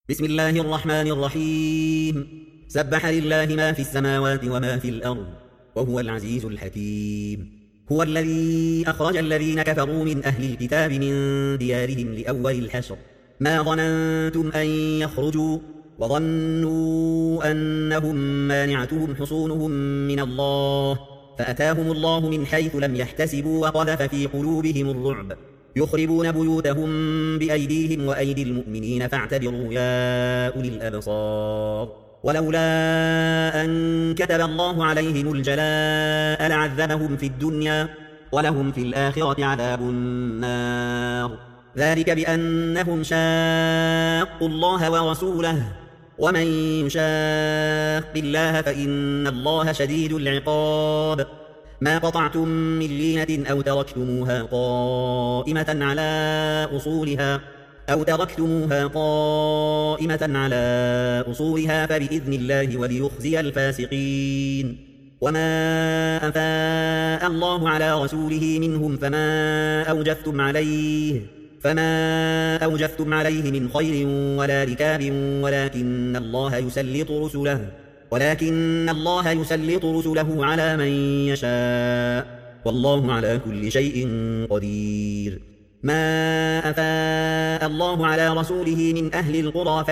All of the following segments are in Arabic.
بسم الله الرحمن الرحيم. سبح لله ما في السماوات وما في الأرض وهو العزيز الحكيم. هو الذي أخرج الذين كفروا من أهل الكتاب من ديارهم لأول الحشر ما ظننتم أن يخرجوا وظنوا أنهم مانعتهم حصونهم من الله فأتاهم الله من حيث لم يحتسبوا وقذف في قلوبهم الرعب يخربون بيوتهم بأيديهم وأيدي المؤمنين فاعتبروا يا أولي الأبصار. ولولا أن كتب الله عليهم الجلاء لعذبهم في الدنيا ولهم في الآخرة عذاب النار، ذلك بأنهم شاقوا الله ورسوله ومن يشاق الله فإن الله شديد العقاب. ما قطعتم من لينة أو تركتموها قائمة على أصولها فبإذن الله وليخزي الفاسقين. وما أفاء الله على رسوله منهم فما أوجفتم عليه من خير ولا ركاب ولكن الله يسلط رسله على من يشاء والله على كل شيء قدير. ما أفاء الله على رسوله من أهل القرى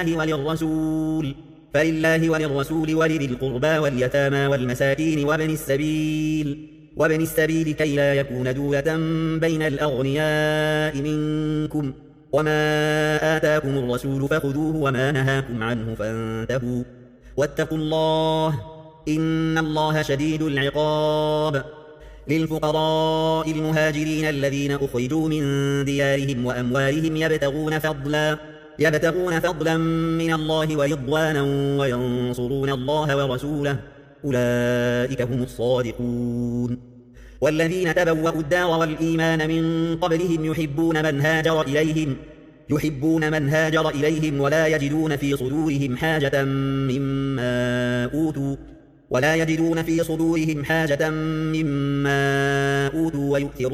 فلله وللرسول ولذي القربى واليتامى والمساكين وابن السبيل كي لا يكون دولة بين الأغنياء منكم. وما آتاكم الرسول فخذوه وما نهاكم عنه فانتهوا واتقوا الله إن الله شديد العقاب. للفقراء المهاجرين الذين أخرجوا من ديارهم وأموالهم يبتغون فضلا من الله ورضوانا وينصرون الله ورسوله أولئك هم الصادقون. والذين تبوأوا الدار والإيمان من قبلهم يحبون من هاجر إليهم ولا يجدون في صدورهم حاجة مما أوتوا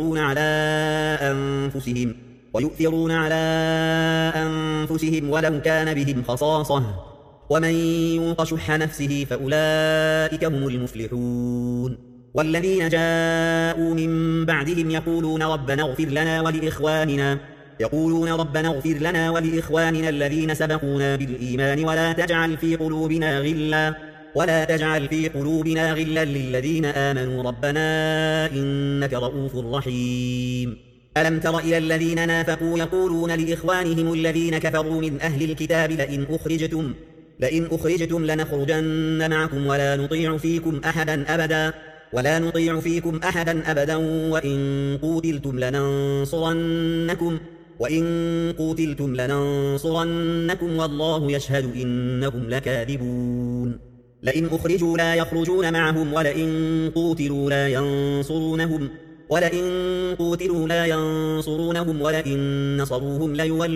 ويؤثرون على أنفسهم ولو كان بهم خصاصة ومن يوق شح نفسه فأولئك هم المفلحون. والذين جاءوا من بعدهم يقولون ربنا اغفر لنا ولإخواننا الذين سبقونا بالإيمان ولا تجعل في قلوبنا غلا للذين آمنوا ربنا إنك رؤوف رحيم. ألم تر إلى الذين نافقوا يقولون لإخوانهم الذين كفروا من أهل الكتاب لئن أخرجتم لنخرجن معكم ولا نطيع فيكم أحدا أبدا وإن قوتلتم لننصرنكم والله يشهد إنهم لكاذبون. لئن أخرجوا لا يخرجون معهم ولئن قوتلوا لا ينصرونهم ولئن نصروهم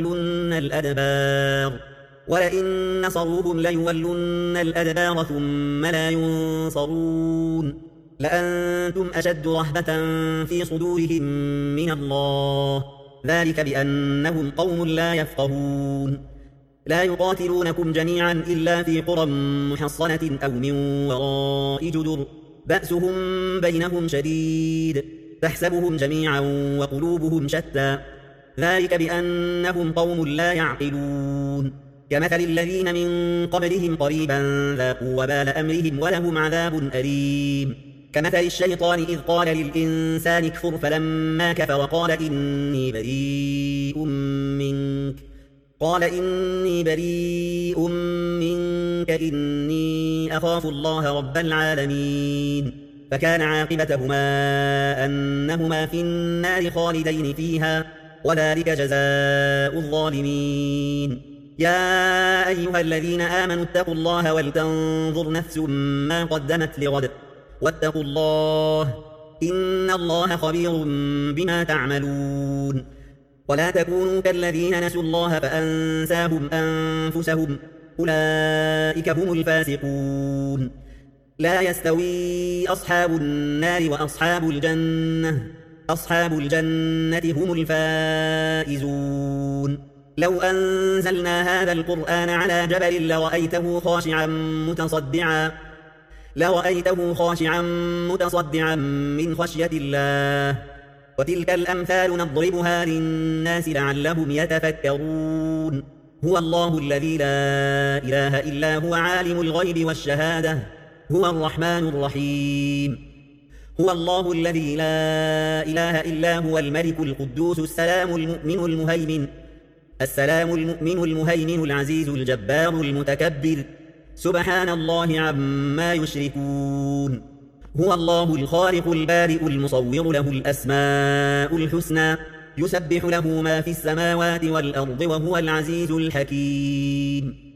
ليولن الأدبار ثم لا ينصرون. لأنتم أشد رهبة في صدورهم من الله ذلك بأنهم قوم لا يفقهون. لا يقاتلونكم جميعا إلا في قرى محصنة أو من وراء جدر بأسهم بينهم شديد تحسبهم جميعا وقلوبهم شتى ذلك بأنهم قوم لا يعقلون. كمثل الذين من قبلهم قريبا ذاقوا وبال أمرهم ولهم عذاب أليم. كمثل الشيطان إذ قال للإنسان اكفر فلما كفر قال إني بريء منك إني أخاف الله رب العالمين. فكان عاقبتهما أنهما في النار خالدين فيها وذلك جزاء الظالمين. يا أيها الذين آمنوا اتقوا الله ولتنظر نفس ما قدمت لغد واتقوا الله إن الله خبير بما تعملون. ولا تكونوا كالذين نسوا الله فأنساهم أنفسهم أولئك هم الفاسقون. لا يستوي أصحاب النار وأصحاب الجنة هم الفائزون. لو أنزلنا هذا القرآن على جبل لرأيته خاشعا متصدعا من خشية الله. وتلك الأمثال نضربها للناس لعلهم يتفكرون. هو الله الذي لا إله إلا هو عالم الغيب والشهادة هو الرحمن الرحيم. هو الله الذي لا إله إلا هو الملك القدوس السلام المؤمن المهيمن العزيز الجبار المتكبر سبحان الله عما يشركون. هو الله الخالق البارئ المصور له الأسماء الحسنى يسبح له ما في السماوات والأرض وهو العزيز الحكيم.